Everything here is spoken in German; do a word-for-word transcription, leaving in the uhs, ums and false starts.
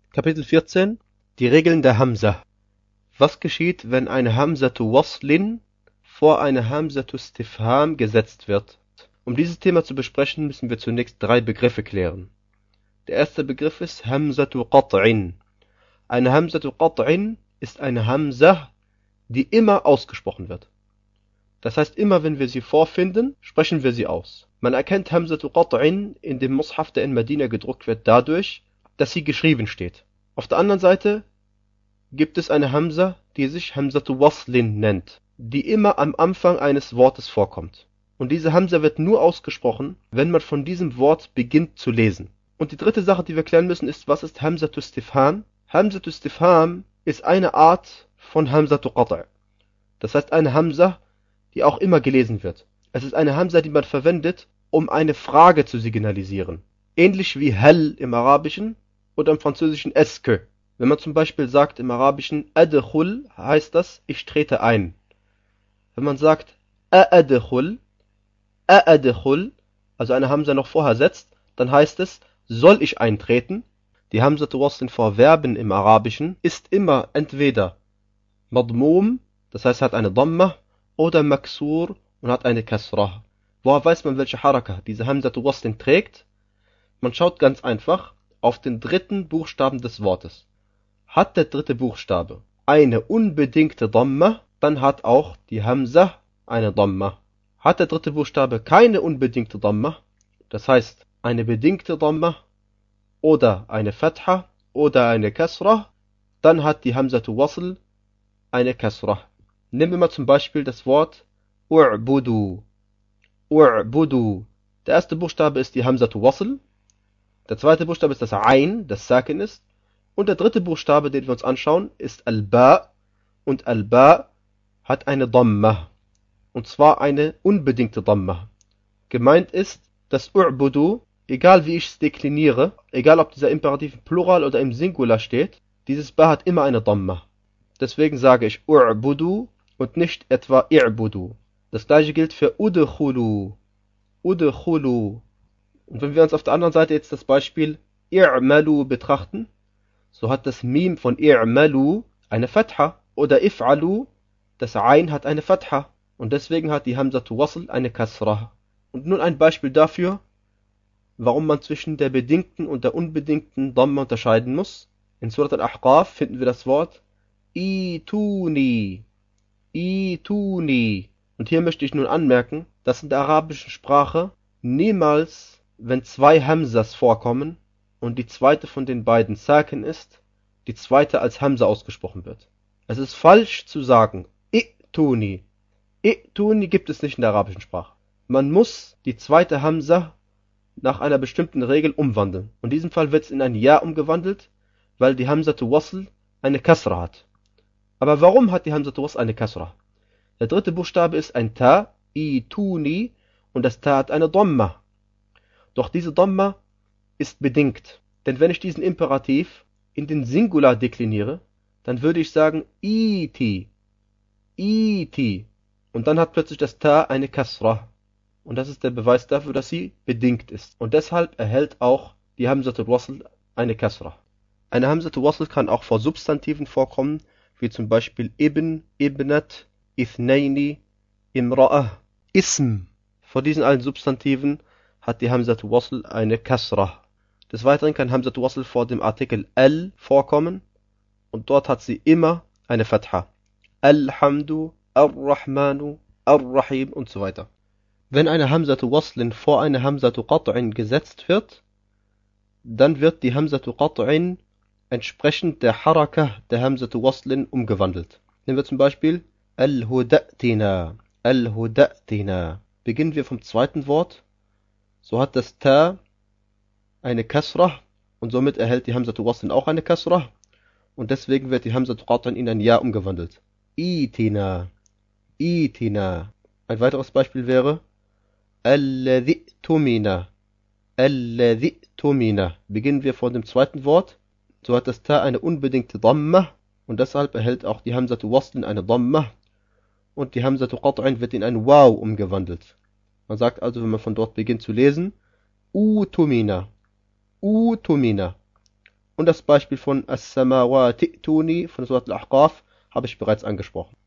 Kapitel vierzehn. Die Regeln der Hamza. Was geschieht, wenn eine Hamzatu Waslin vor eine Hamzatu Istifham gesetzt wird? Um dieses Thema zu besprechen, müssen wir zunächst drei Begriffe klären. Der erste Begriff ist Hamzatu Qat'in. Eine Hamzatu Qat'in ist eine Hamza, die immer ausgesprochen wird. Das heißt, immer wenn wir sie vorfinden, sprechen wir sie aus. Man erkennt Hamzatu Qat'in in dem Mushaf, der in Medina gedruckt wird, dadurch, dass sie geschrieben steht. Auf der anderen Seite gibt es eine Hamza, die sich Hamzatu Waslin nennt, die immer am Anfang eines Wortes vorkommt. Und diese Hamza wird nur ausgesprochen, wenn man von diesem Wort beginnt zu lesen. Und die dritte Sache, die wir klären müssen, ist, was ist Hamzatu Istifham? Hamzatu Istifham ist eine Art von Hamzatu Qat'. Das heißt eine Hamza, die auch immer gelesen wird. Es ist eine Hamza, die man verwendet, um eine Frage zu signalisieren. Ähnlich wie hal im Arabischen oder im Französischen est-ce que. Wenn man zum Beispiel sagt im Arabischen adkhul, heißt das, ich trete ein. Wenn man sagt a'adkhul, a'adkhul, also eine Hamza noch vorher setzt, dann heißt es, soll ich eintreten? Die Hamzatu Waslin vor Verben im Arabischen ist immer entweder madmum, das heißt hat eine Dhamma, oder maksur und hat eine Kasrah. Woher weiß man, welche Haraka diese Hamzatu Waslin trägt? Man schaut ganz einfach auf den dritten Buchstaben des Wortes. Hat der dritte Buchstabe eine unbedingte Dhamma, dann hat auch die Hamza eine Dhamma. Hat der dritte Buchstabe keine unbedingte Dhamma, das heißt eine bedingte Dhamma oder eine Fatha oder eine Kasrah, dann hat die Hamzatu Wasl eine Kasrah. Nehmen wir mal zum Beispiel das Wort u'budu. U'budu. Der erste Buchstabe ist die Hamzatu Wasl. Der zweite Buchstabe ist das Ain, das Sakin ist. Und der dritte Buchstabe, den wir uns anschauen, ist Al-Ba. Und Al-Ba hat eine Dhamma. Und zwar eine unbedingte Dhamma. Gemeint ist, dass U'budu, egal wie ich es dekliniere, egal ob dieser Imperativ im Plural oder im Singular steht, dieses Ba hat immer eine Dhamma. Deswegen sage ich U'budu und nicht etwa I'budu. Das gleiche gilt für Udkhulu. Udkhulu. Und wenn wir uns auf der anderen Seite jetzt das Beispiel I'malu betrachten, so hat das Mim von I'malu eine Fatha oder If'alu, das Ain hat eine Fatha und deswegen hat die Hamzatu Wasl eine Kasrah. Und nun ein Beispiel dafür, warum man zwischen der bedingten und der unbedingten Dhamma unterscheiden muss. In Surat Al-Ahqaf finden wir das Wort Ituni. Ituni. Und hier möchte ich nun anmerken, dass in der arabischen Sprache niemals, wenn zwei Hamzas vorkommen und die zweite von den beiden Sakin ist, die zweite als Hamza ausgesprochen wird. Es ist falsch zu sagen I'tuni. I'tuni gibt es nicht in der arabischen Sprache. Man muss die zweite Hamza nach einer bestimmten Regel umwandeln. Und in diesem Fall wird es in ein Ja umgewandelt, weil die Hamzatu Wasl eine Kasra hat. Aber warum hat die Hamzatu Wasl eine Kasra? Der dritte Buchstabe ist ein Ta, Ituni, und das Ta hat eine Dhamma. Doch diese Dhamma ist bedingt. Denn wenn ich diesen Imperativ in den Singular dekliniere, dann würde ich sagen Iti, Iti. Und dann hat plötzlich das Ta eine Kasra. Und das ist der Beweis dafür, dass sie bedingt ist. Und deshalb erhält auch die Hamzatu Wasl eine Kasra. Eine Hamzatu Wasl kann auch vor Substantiven vorkommen, wie zum Beispiel Ibn, Ibnat, Ithnaini, Imra'ah, Ism. Vor diesen allen Substantiven hat die Hamzatu Wasl eine Kasra. Des Weiteren kann Hamzatu Wasl vor dem Artikel al vorkommen und dort hat sie immer eine Fatha. Alhamdu, Ar-Rahmanu, Ar-Rahim und so weiter. Wenn eine Hamzatu Waslin vor eine Hamzatu Qat'in gesetzt wird, dann wird die Hamzatu Qat'in entsprechend der Haraka der Hamzatu Waslin umgewandelt. Nehmen wir zum Beispiel Al-Huda'tina, Al-Huda'tina. Beginnen wir vom zweiten Wort, so hat das Ta eine Kasra und somit erhält die Hamzatu Waslin auch eine Kasra und deswegen wird die Hamzatu Qat'in in ein Ja umgewandelt. Itina, Itina. Ein weiteres Beispiel wäre Alladhi'tumina, Alladhi'tumina. Beginnen wir von dem zweiten Wort, so hat das Ta eine unbedingte Dhamma und deshalb erhält auch die Hamzatu Waslin eine Dhamma und die Hamzatu Qat'in wird in ein Waw umgewandelt. Man sagt also, wenn man von dort beginnt zu lesen, Utumina, Utumina. Und das Beispiel von As-Samawati Tuni von Surat Al-Ahqaf habe ich bereits angesprochen.